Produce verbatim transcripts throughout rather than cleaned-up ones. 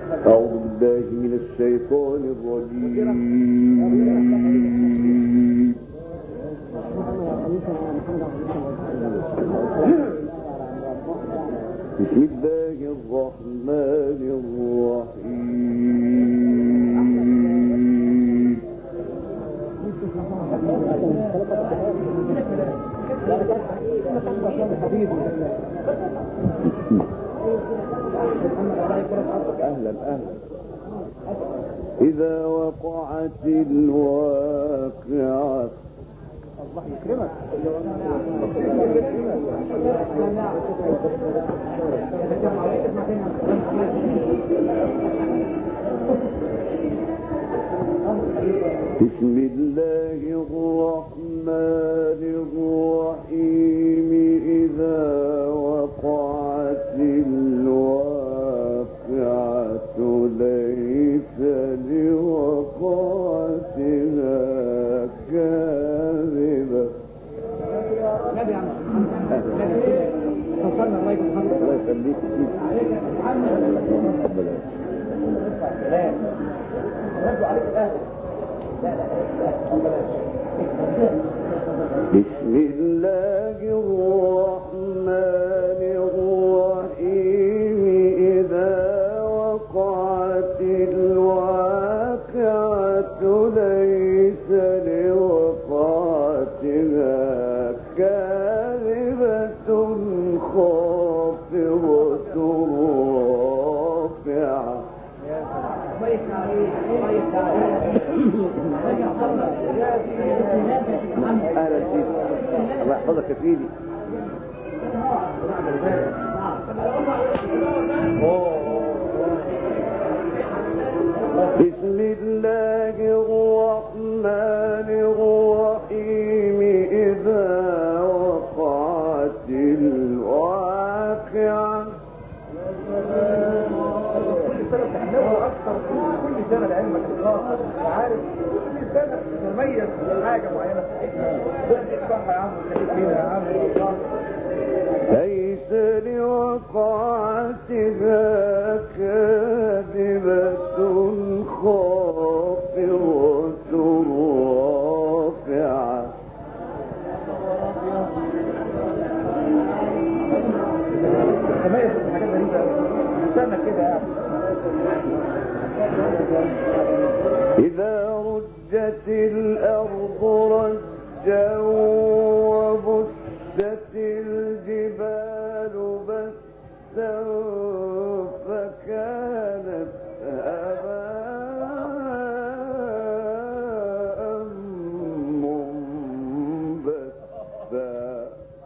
أعوذ بالله من الشيطان الرجيم. بسم الله الرحمن الرحيم. أهلا أهلا. إذا وقعت الواقعة الله يكرمك. بسم الله الرحمن الرحيم. إذا وقعت الواقعة ليس لوقعتها كاذبة. الله يخليك. بسم الله الرحمن الرحيم. إذا وقعت الواقعة ليس لوقعتها كاذبة خافضة رافعة. أهلا فيك. الله يحفظك يا سيدي. بسم الله الرحمن الرحيم. إذا وقعت الواقعة كل سنة لعلمك الخاصة عارف كل سنة تميز حاجة معينة صح يا عم كده يا عم. ليس لوقعتها كاذبة خافضة رافعة. تميز حاجات غريبة استنى كده يعني. إذا رجت الأرض رجا وبست الجبال بسا فكانت هباء منبثا.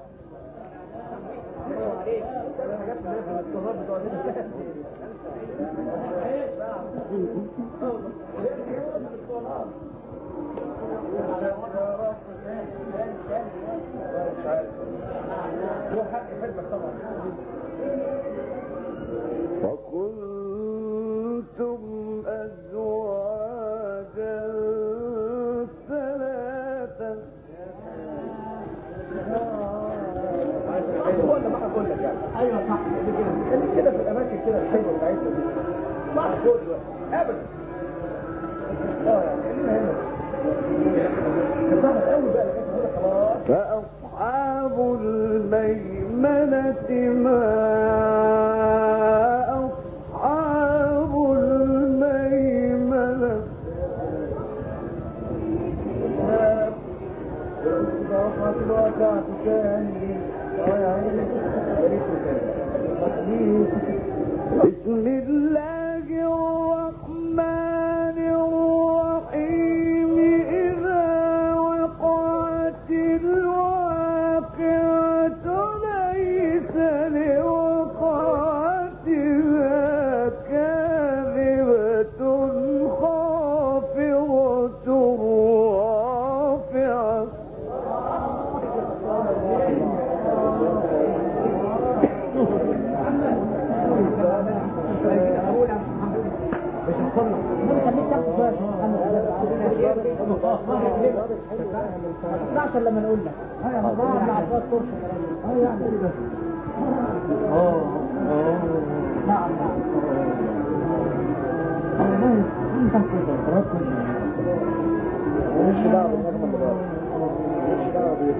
وكنتم أزواجا ثلاثا. ايوه صح كده في الاماكن كده الحلوه بتاعتنا دي صح كل ابدا. اه فأصحاب الميمنة ما أصحاب الميمنة. بسم الله الرحمن الرحيم. إذا وقعت الواقعة ليس لوقعتها كاذبة خافضة رافعة. عشان لما نقول لك ما عرفت فرصه اه يعني كده اه اه نعم نعم مش دعوة بالنغمة اللي بره. مش دعوة بيه.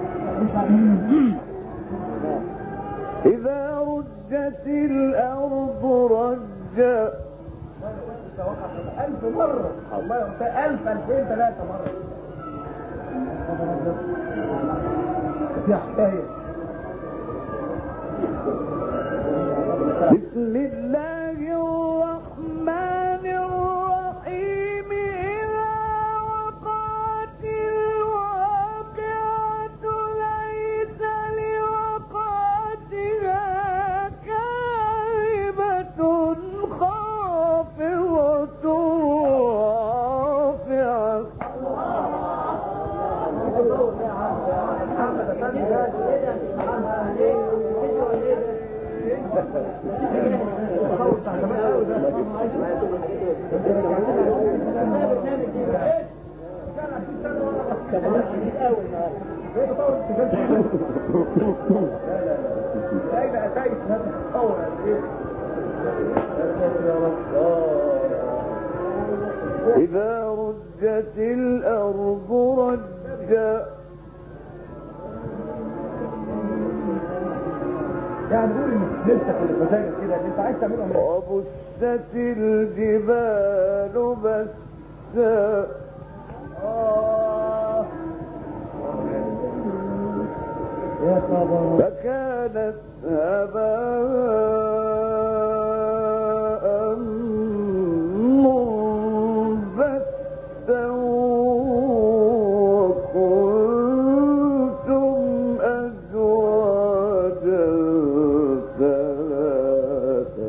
إذا رجت الأرض رجا. ألف مرة. الله يغفر ألف ألفين ثلاثة مرة. يا حكاية. بسم الله الرحمن الرحيم. إذا وقعت الواقعة ليس لوقعتها كاذبة خافضة رافعة. إذا رجت الأرض رجا. يعني قول ان لسه في المساجد كده اللي انت عايز تعمله. وبست الجبال بسا. آه. يا خبر. فكانت هباء منبثا وكنتم أزواجا ثلاثة.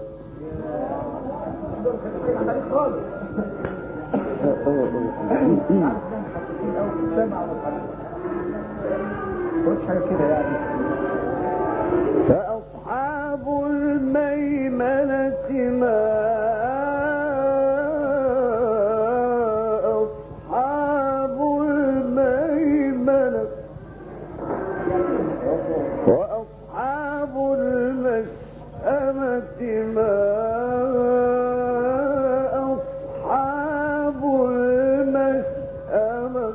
فأصحاب الميمنة ما أصحاب الميمنة. وأصحاب المشأمة ما أصحاب المشأمة.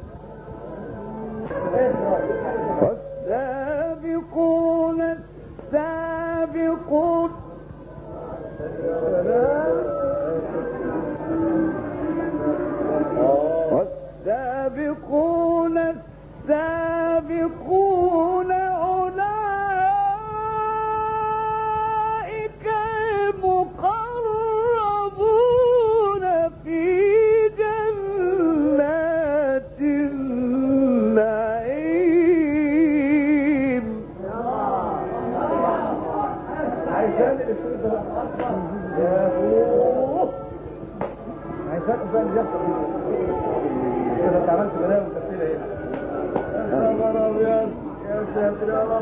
والسابقون السابقون. والسابقون السابقون أولئك المقربون في جنات النعيم. عايزان الاسود ده يا اخوه. عايزان قبال يحصل كده. انت عملت بلاوي وتفسير ايه؟ يا خبر ابيض. يا ساتر يا رب.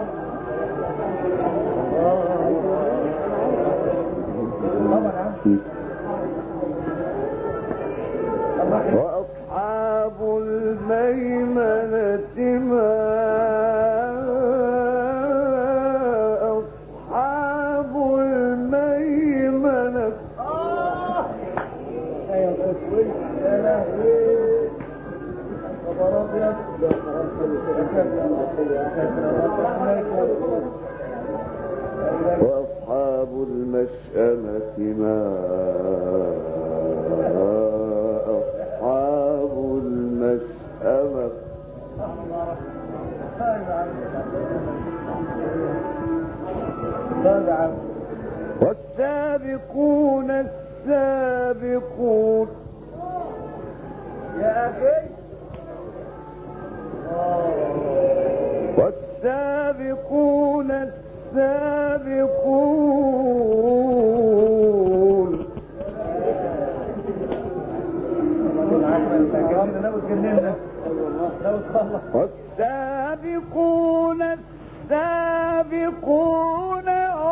طبعا يا عم. وأصحاب الميمنة ما أصحاب الميمنة. يا لهوي. خبر ابيض. وأصحاب المشأمة ما أصحاب المشأمة. والسابقون السابقون. يا اخي. والسابقون السابقون. والسابقون السابقون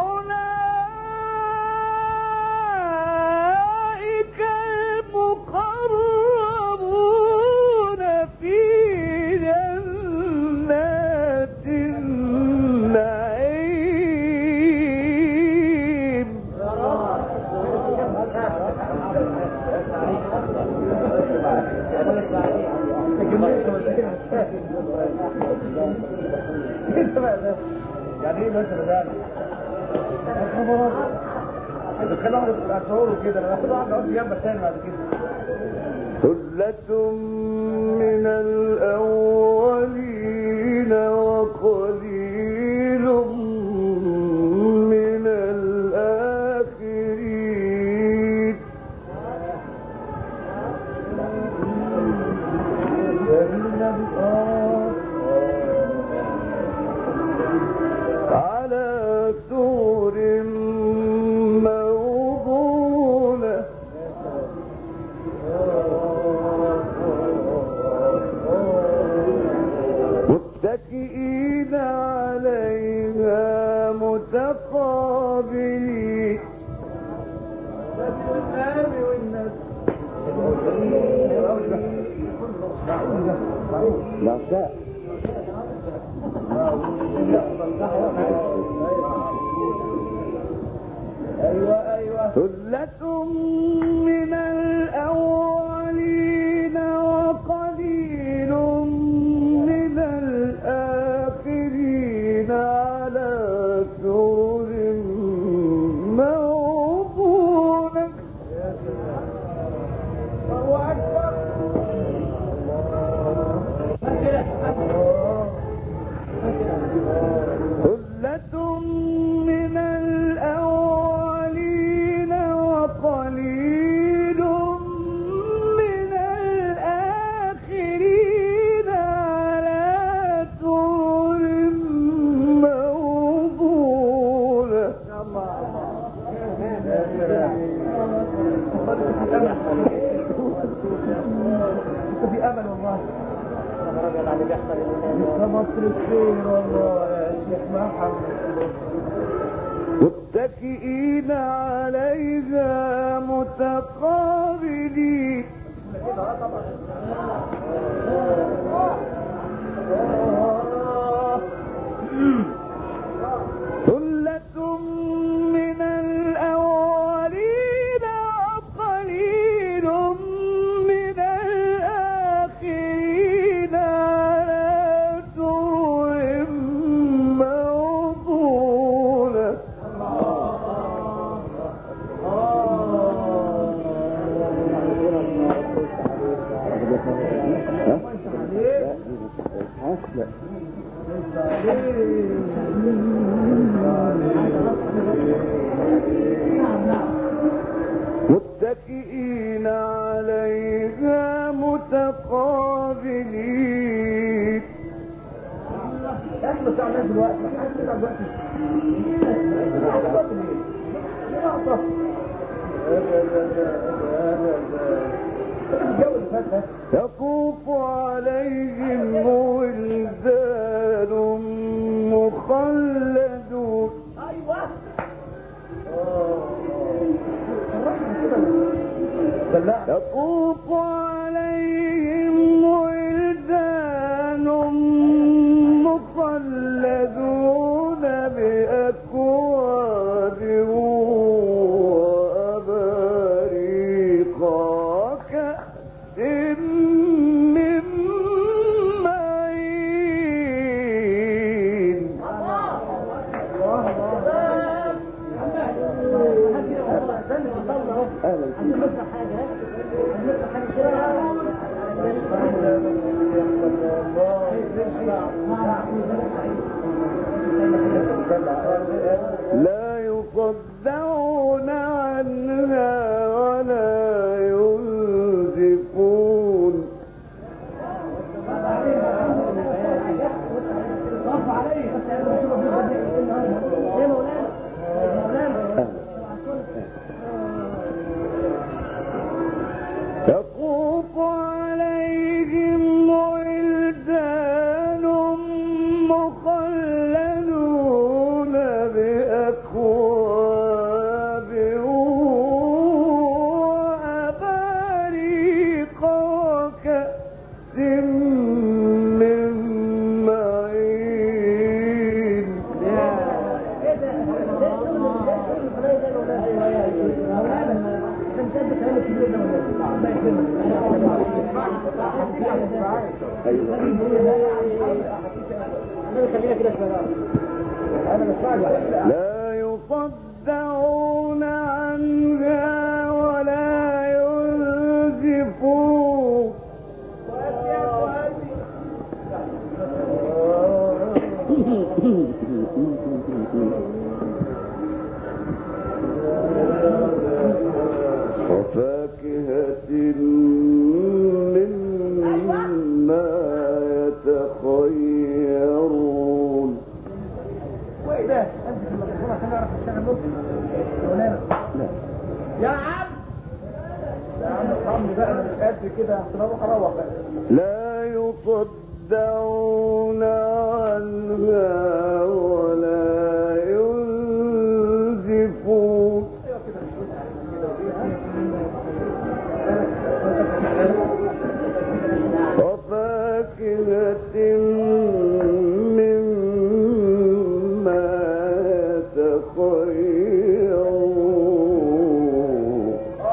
أولئك المقربون في جنات النعيم. انت بقى ده يعني ايه مثلا يعني خبرات اذا كان واحد اشعره كده انا باخد واحد اقعد جنبك تاني بعد كده. ثلة من الأولين وقليل من الآخرين. على سور موضونة متكئين عليها متقابلين. لا شاء ايوه ايوه. ثلة من الأولين وقليل من الآخرين على سرر موضونة. الله اكبر. ثلة من الأولين وقليل من الآخرين على سرر موضونة. في امل والله. لسه مصر بخير والله يا شيخ محمد. متكئين عليها متقابلين. ثلة من الأولين وقليل من الآخرين على سرر موضونة. متكئين عليها متقابلين. احنا بتاع الناس دلوقتي احنا بتاع دلوقتي يطوف عليهم ولدان مخلدون. يطوف عليهم ولدان مخلدون بأكواب وأباريق وكأس من معين. لا يصدعون عنها ولا ينزفون. يطوف عليهم ولدان مخلدون بأكواب وأباريق وكأس من معين. لا يصدعون عنها ولا ينزفون وفاكهة مما يتخيرون. وايه ده؟ انت في المدرسه عشان نعرف نشتغل نص يا عم يا عم ارحمني بقى، انا مش قد كده عشان اروح اروح بقى. لا يصدعون عنها ولا ينزفون. وفاكهة مما يتخيرون.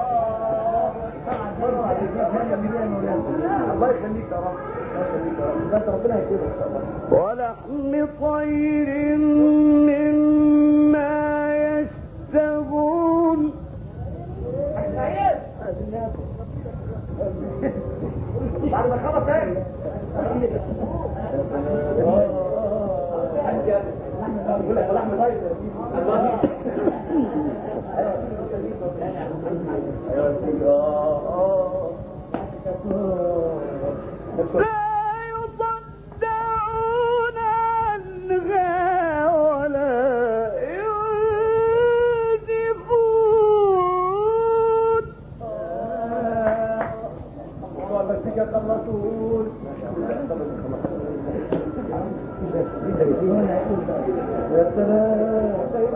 الله يخليك يا رب، ده انت ربنا هيكرمك ان شاء الله. ولحم طير مما يشتهون. بعد ما خلص تاني بقول لك لحم طيب لا يصدعون عنها ولا ينزفون. بس كده خلصوا. يا سلام.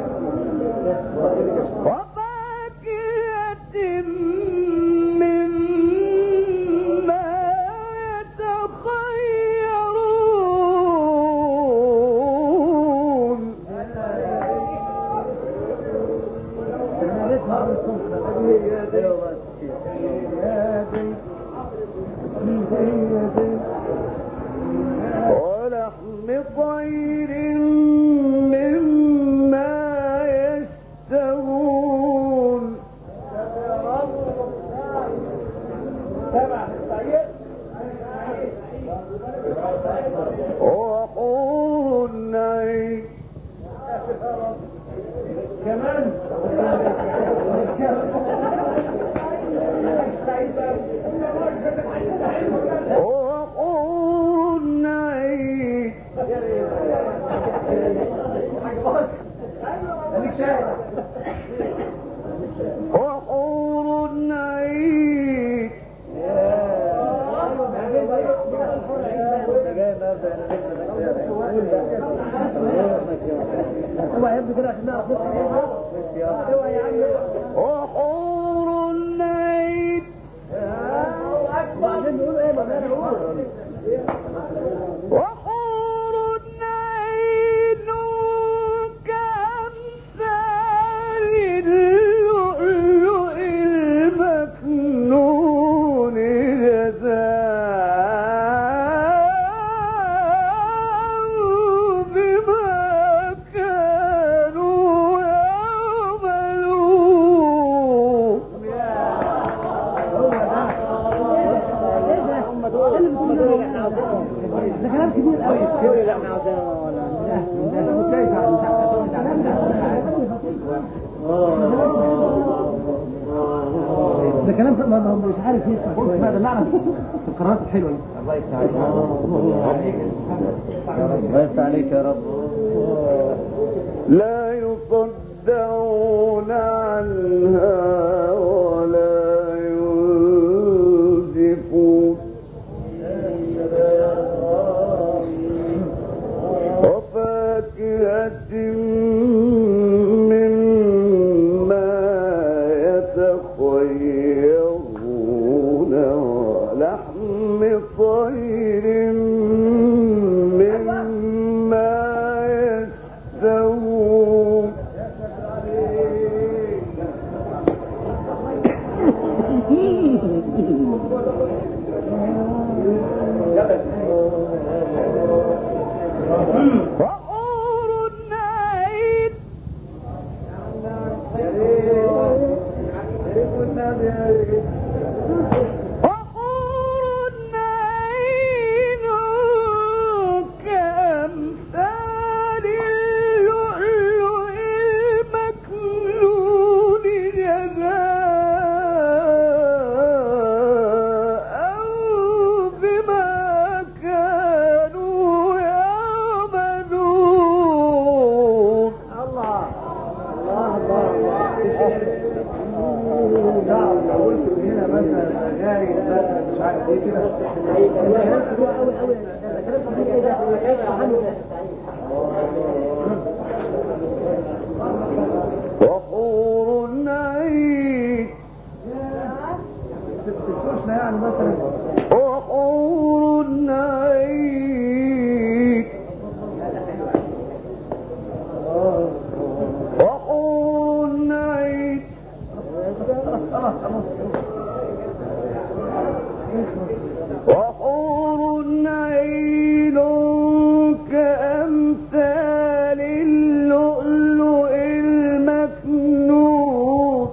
وفاكهة مما يتخيرون. ولحم طير مما يشتهون. وحور عين. كمان وحور عين. وحور عين. هو هيبدو كده عشان نعرف نفهم. ايوه يا عم. وحور عين. وبعدين نقول ايه؟ ما انا بقول وحور عين كأمثال اللؤلؤ المكنون جزاء بما كانوا يعملون. ده كلام كبير قوي. ده كلام مش عارف يسمع. ده نعرف القرارات الحلوه دي. الله يفتح عليك. الله يفتح عليك يا رب. لا يصدعون عنها ولا ينزفون. وفاكهة مما يتخيرون. ولحم طير مما يشتهون. وحور عين يعني مثلا وحور عين وحور عين وحور عين كأمثال اللؤلؤ المكنون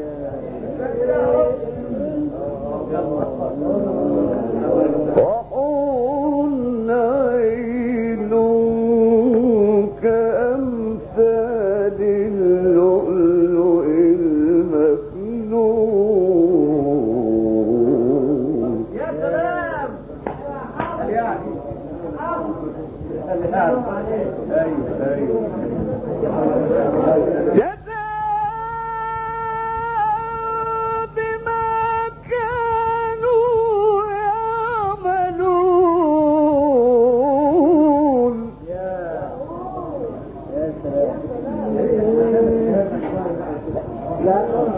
وحور عين كأمثال اللؤلؤ المكنون. يا سلام يعني ايوه ايوه جزاء بما كانوا يعملون. يا يا سلام لا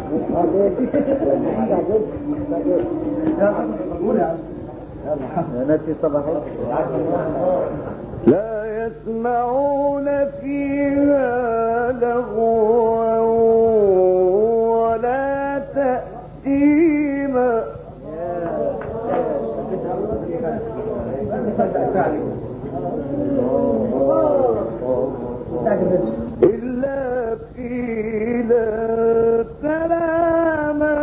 يا نفسي صباحي لا يسمعون فيها لغوا ولا تأثيما إلا قيلا سلاما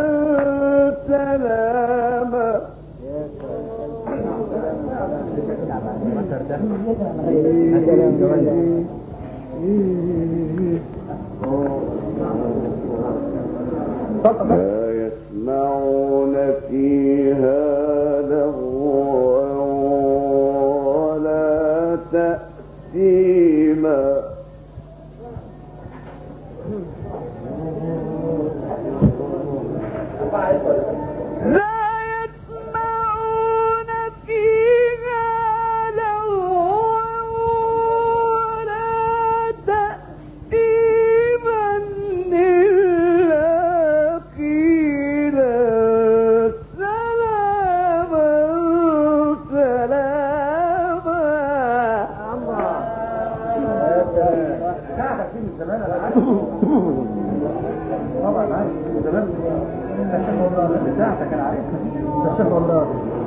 سلاما. لا يسمعون فيها لغوا ولا تأثيما. لا يسمعون فيها لغوا ولا تأثيما إلا قيلا سلاما سلاما. ساعتك من زمان انا عارف طبعا عارف من زمان الشيخ والله ساعتك انا عارف الشيخ والله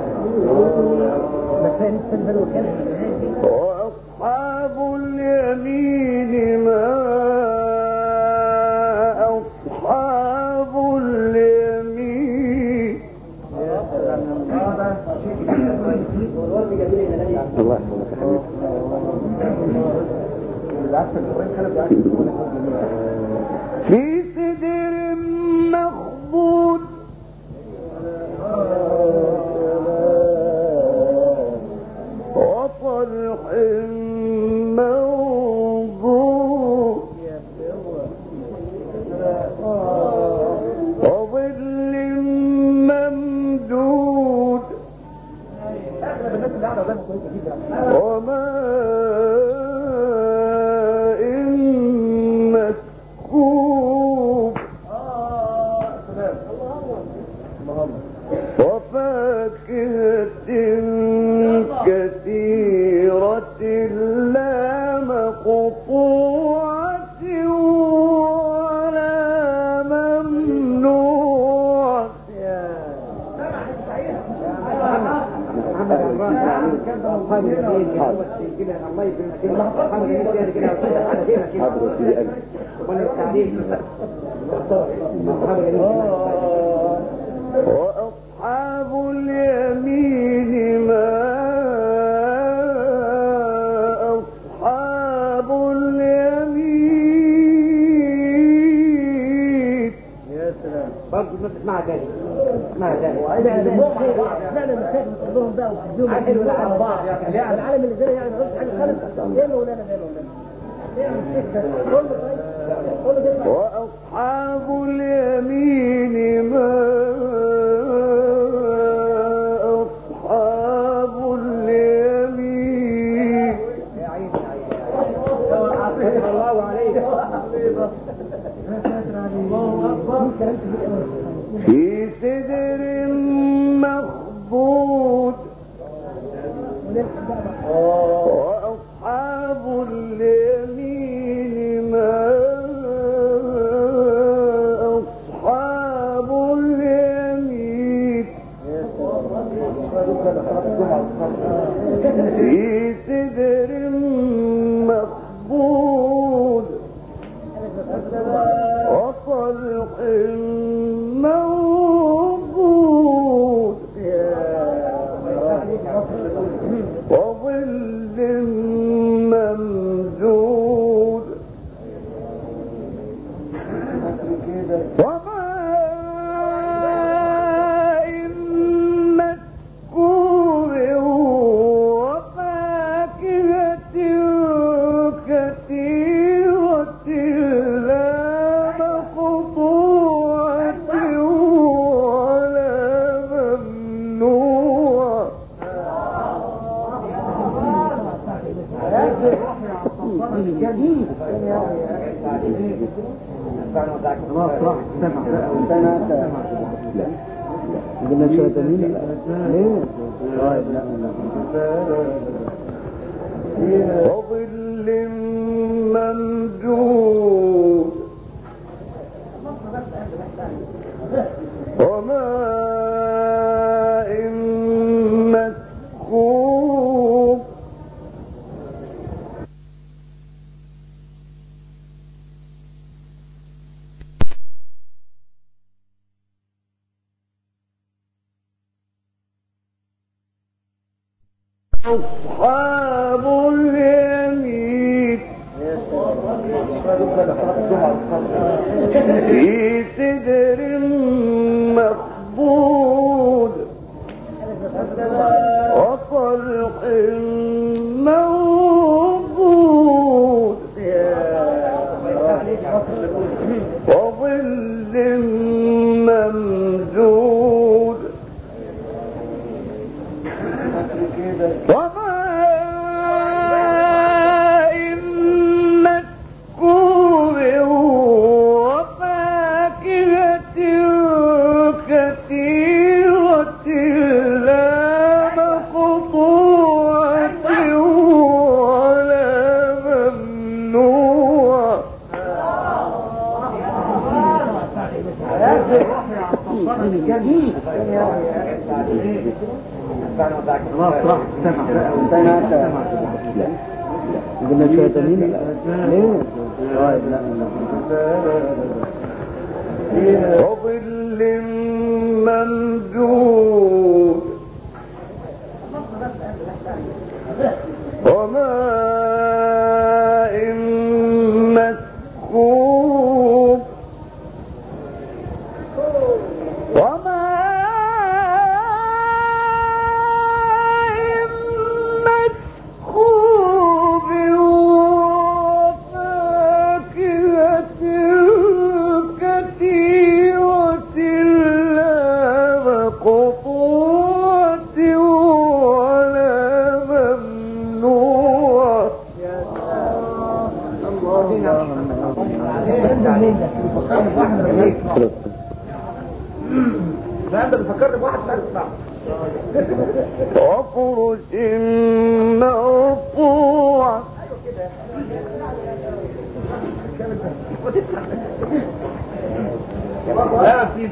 بس هي لسه البلوه كانت وأصحاب اليمين ما أصحاب اليمين. الله يحفظك يا حبيبي. في سدر مخضود وطلح منضود وظل ممدود وماء مسكوب وفاكهة كثيرة لا مقطوعة ولا ممنوعة. اسمعها تاني اسمعها تاني فعلا المشايخ بتقولهم بقى وبتديهم حلو على بعض يعني العالم اللي زي يعني ما قلتش حاجه خالص ايه مولانا ده مولانا وأصحاب اليمين ما أصحاب اليمين الله عليك في سدر مخضود وأصحاب اليمين ما أصحاب اليمين في سدر مخضود وطلح منضود وظل ممدود وماء مسكوب وفاكهة كثيرة لا مقطوعة ولا ممنوعة قلنا شوية تمين ليه؟ وظل ممدود وماء مسكوب أصحاب اليمين في سدر مخضود وطلح منضود وظل ممدود وماء مسكوب وفاكهة كثيرة لا مقطوعة ولا ممنوعة قلنا شوية تمين ليه؟ وظل ممدود وماء مسكوب انت بتفكرني بواحد لا تسمعه. وفرش مرفوعة لا في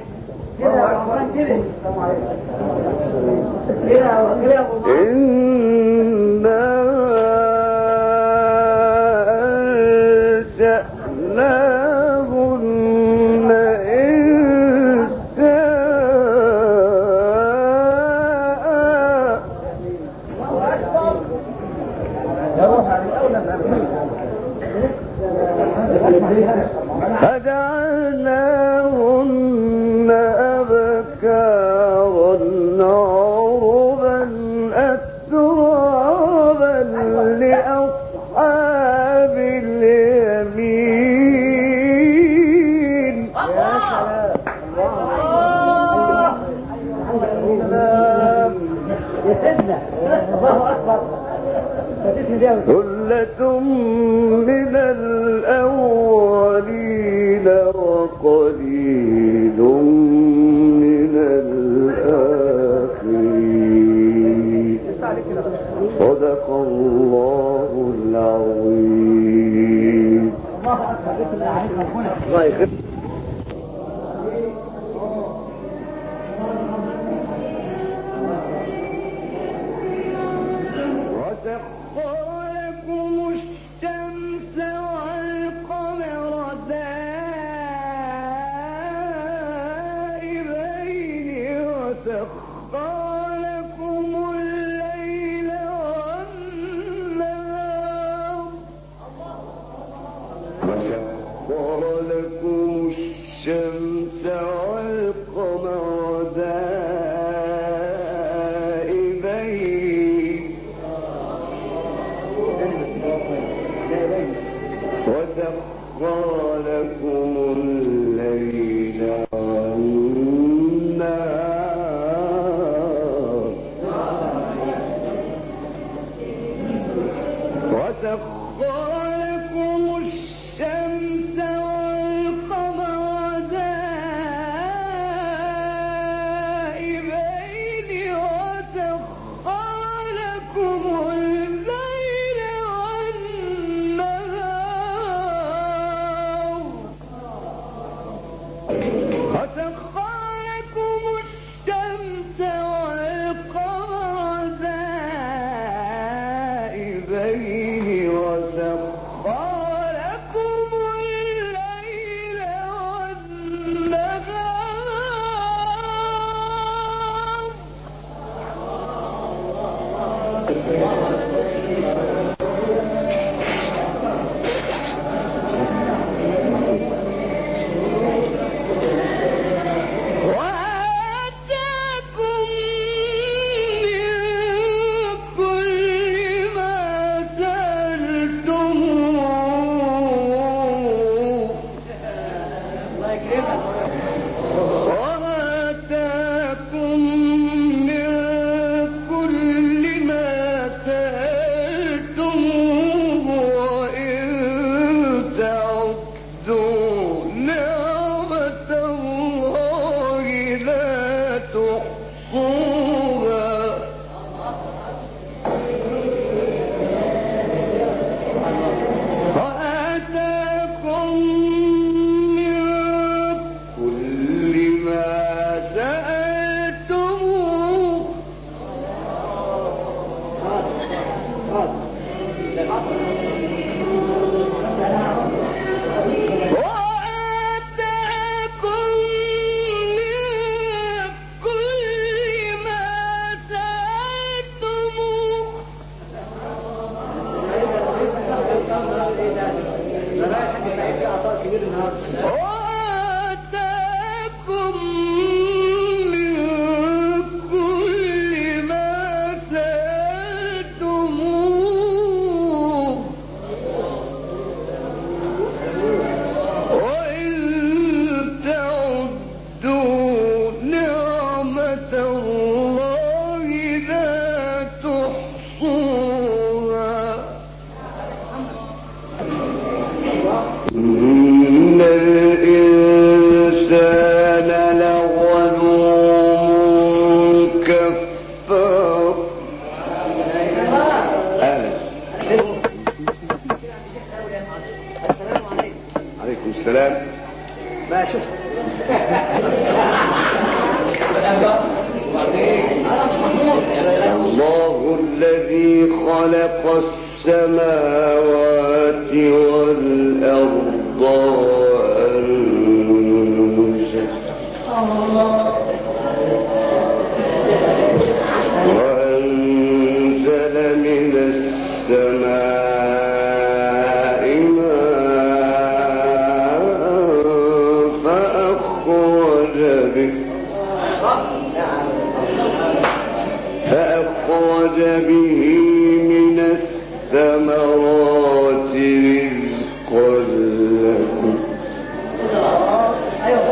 إنا أنشأناهن إنشاء فجعلناهن يسعدنا. الله اكبر. ثلة من الأولين وقليل من الآخرين. صدق الله العظيم. الله يخليك.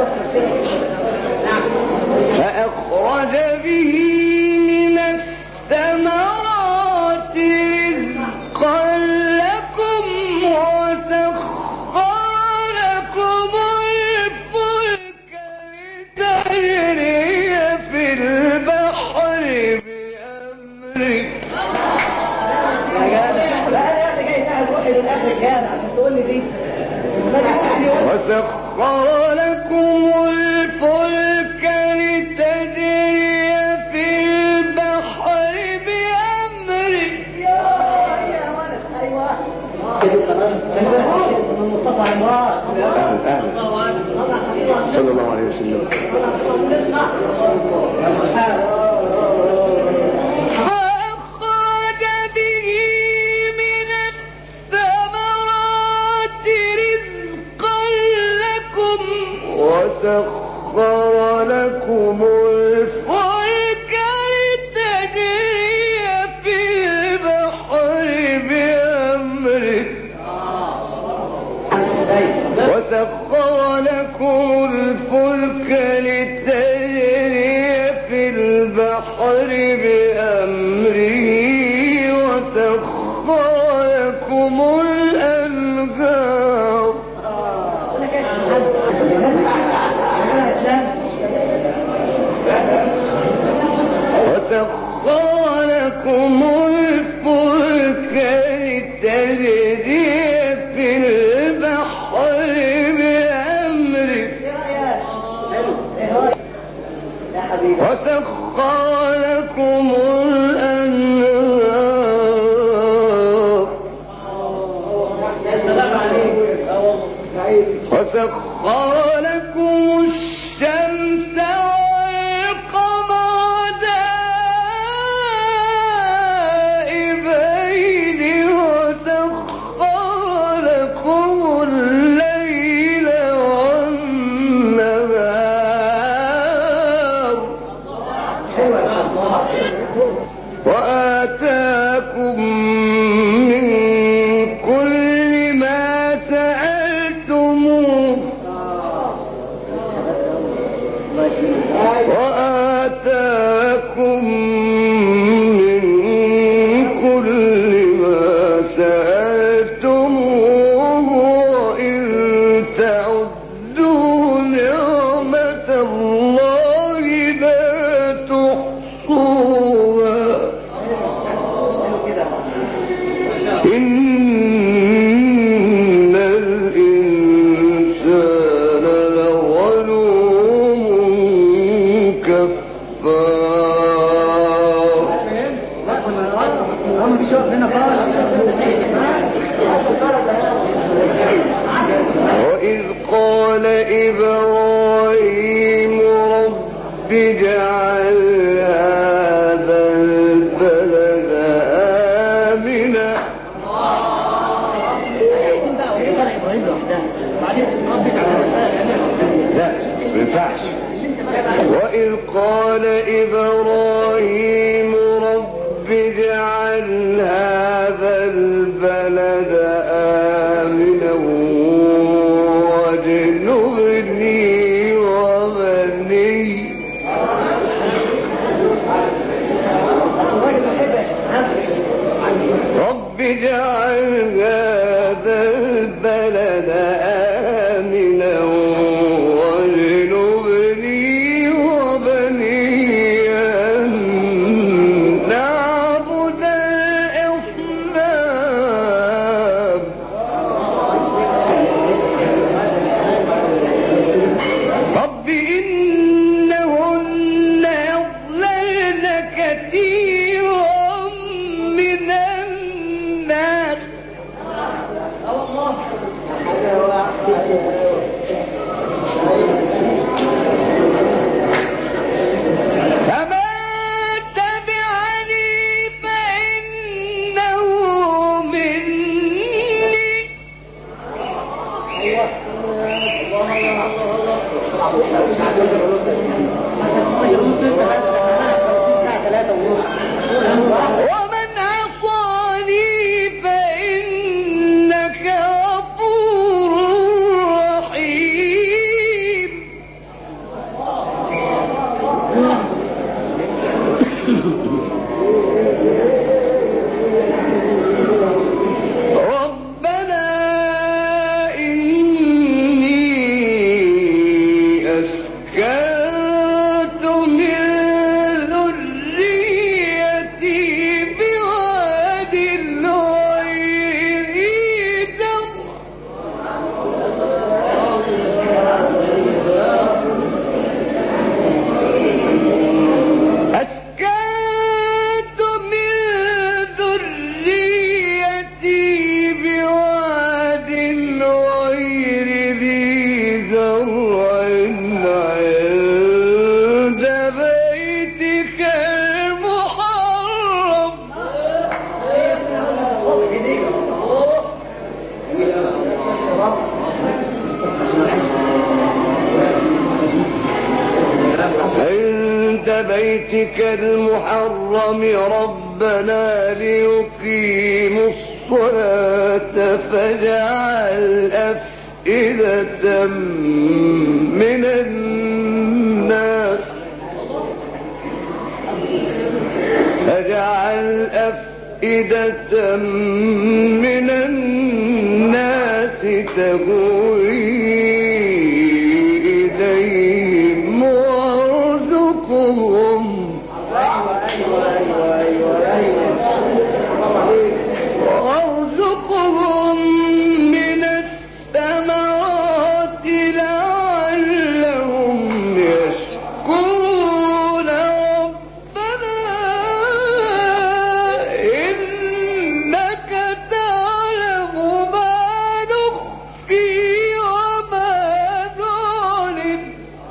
فأخرج به من تقول لي دي وسخر لكم الفلك لتجري في البحر بأمره. يا ولد ايوه من مصطفى عمران. أهلا أهلا صلى الله عليه وسلم. فأخرج به من الثمرات رزقا لكم وسخر لكم الفلك لتجري في البحر بأمره. وسخر لكم الفلك لتجري في البحر بأمره وسخر لكم الأنهار. وسخر لكم الفلك لتجري في البحر بأمره. وسخر لكم الأنهار. وسخر لكم الشمس والقمر دائبين. وسخر لكم الليل والنهار. وآتاكم من كل ما سألتموه. وآتاكم من كل ما سألتموه وإن تعدوا نعمة الله لا تحصوها. إن الإنسان لظلوم كفار. وإذ قال إبراهيم رب اجعل هذا البلد آمنا. لا ما ينفعش. وإذ قال إبراهيم رب اجعل هذا البلد آمنا واجنبني وبني. رب اجعل هذا البلد آمنا واجنبني وبني أن نعبد الأصنام. رب إنهن يضللن كثيرا من الناس عند بيتك المحرم ربنا ليقيموا الصلاة فاجعل أفئدة من الناس فاجعل أفئدة من الناس تهوي إليهم وارزقهم وارزقهم من الثمرات لعلهم يشكرون ربنا إنك تعلم ما نخفي وما نعلن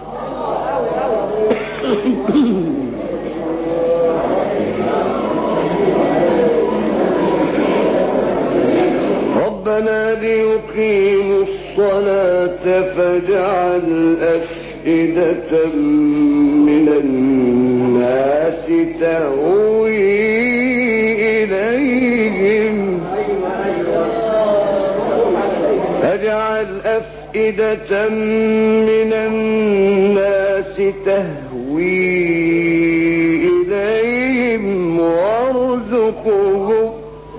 ربنا ليقيموا الصلاة فاجعل أفئدة من الناس تهوي إليهم فاجعل أفئدة من الناس تهوي إليهم وارزقهم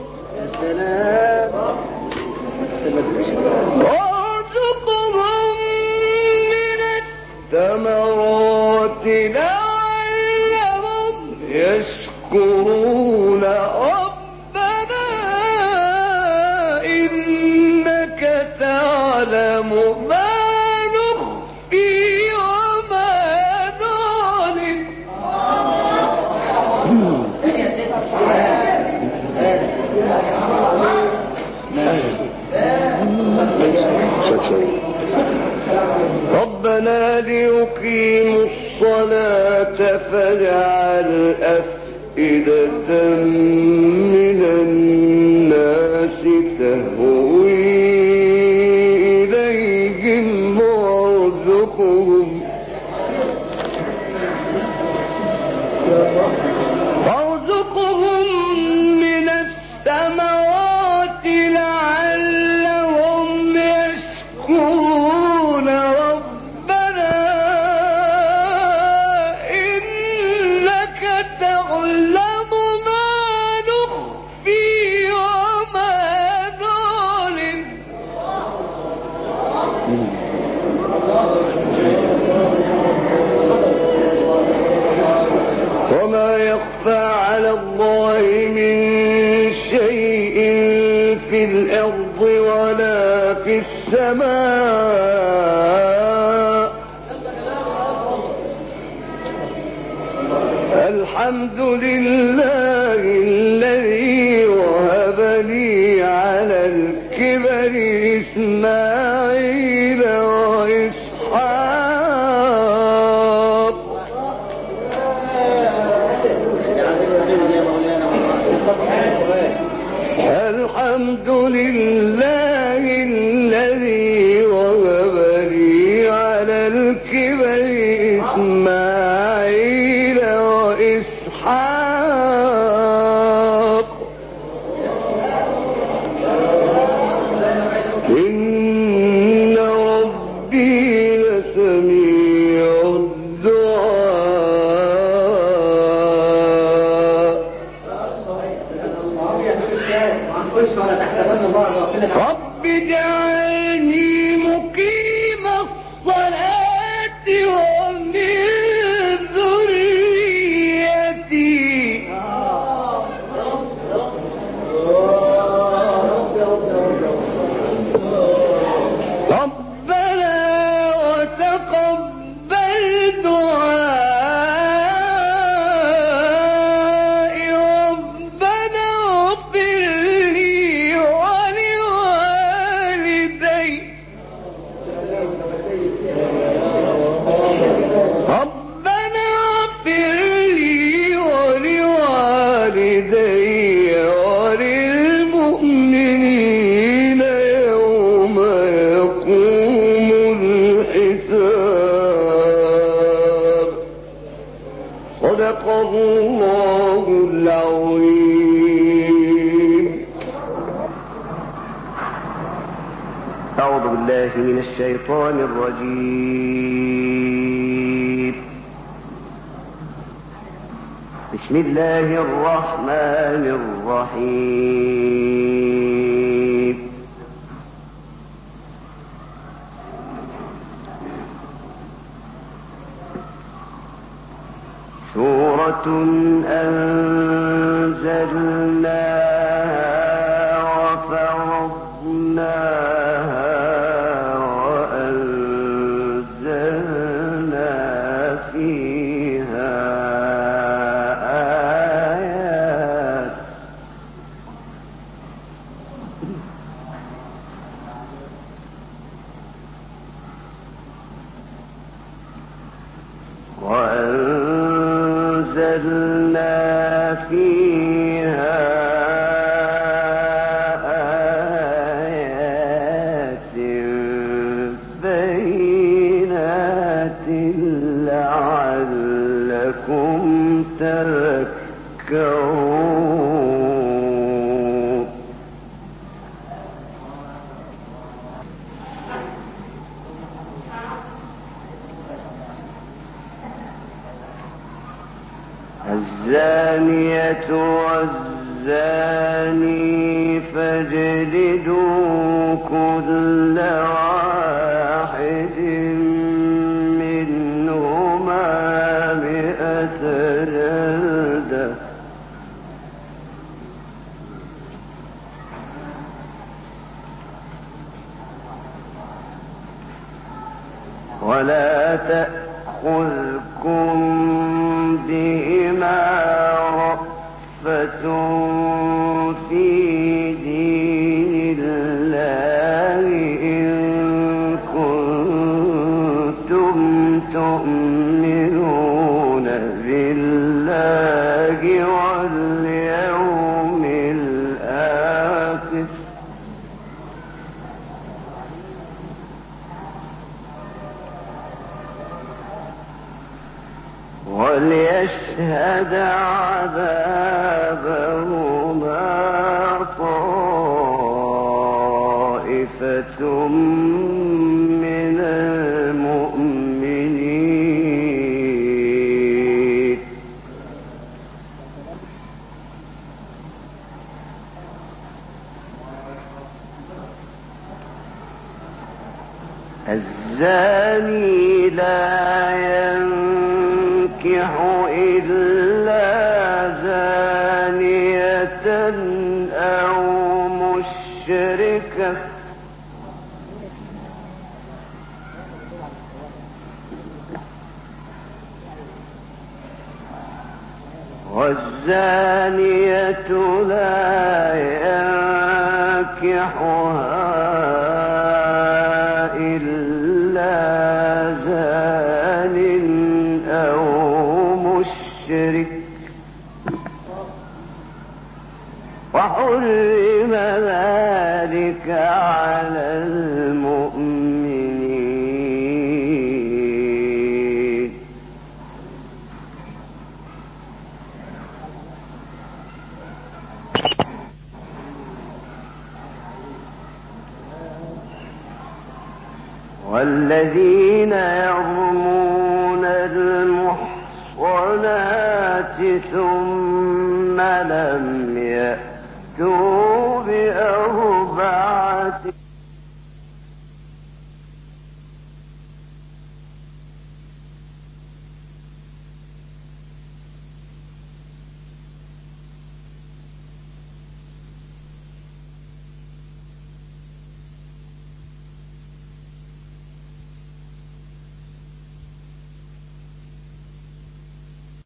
وارزقهم من الثمرات لعلهم يشكرون ربنا إنك تعلم ما نخفي وما نعلن ربنا ليقيموا الصلاة فاجعل أفئدة من الناس تهوي إليهم وارزقهم وارزقهم من الثمرات لعلهم يشكرون ربنا إنك تعلم ما نخفي وما نعلن وما يخفى على الله من شيء في الأرض ولا في السماء الحمد لله الذي وهب لي على الكبر إسماعيل وإسحاق الحمد لله الذي وهب لي على الكبر إسماعيل وإسحاق إن ربي لسميع الدعاء رب اجعلني مقيم الصلاة ومن ذريتي ربنا وتقبل دعائي ربنا اغفر لي ولوالدي صدق الله العظيم. أعوذ بالله من الشيطان الرجيم. بسم الله الرحمن الرحيم. سورة أنزلناها وفرضناها وأنزلنا فيها آيات وأنزلنا فيها آيات بينات لعلكم تذكرون. الزانية والزاني فاجلدوا كل واحد منهما مئة جلدة ولا تأخذكم بهما رأفة في دين الله إن كنتم تؤمنون بالله واليوم الآخر وليشهد عذابهما طائفة من المؤمنين. الزاني لا ينكح إلا زانية أو مشركة والزانية لا ينكحها إلا زان أو مشرك وحرم ذلك على المؤمنين. والذين يرمون المحصنات ثم لم يأتوا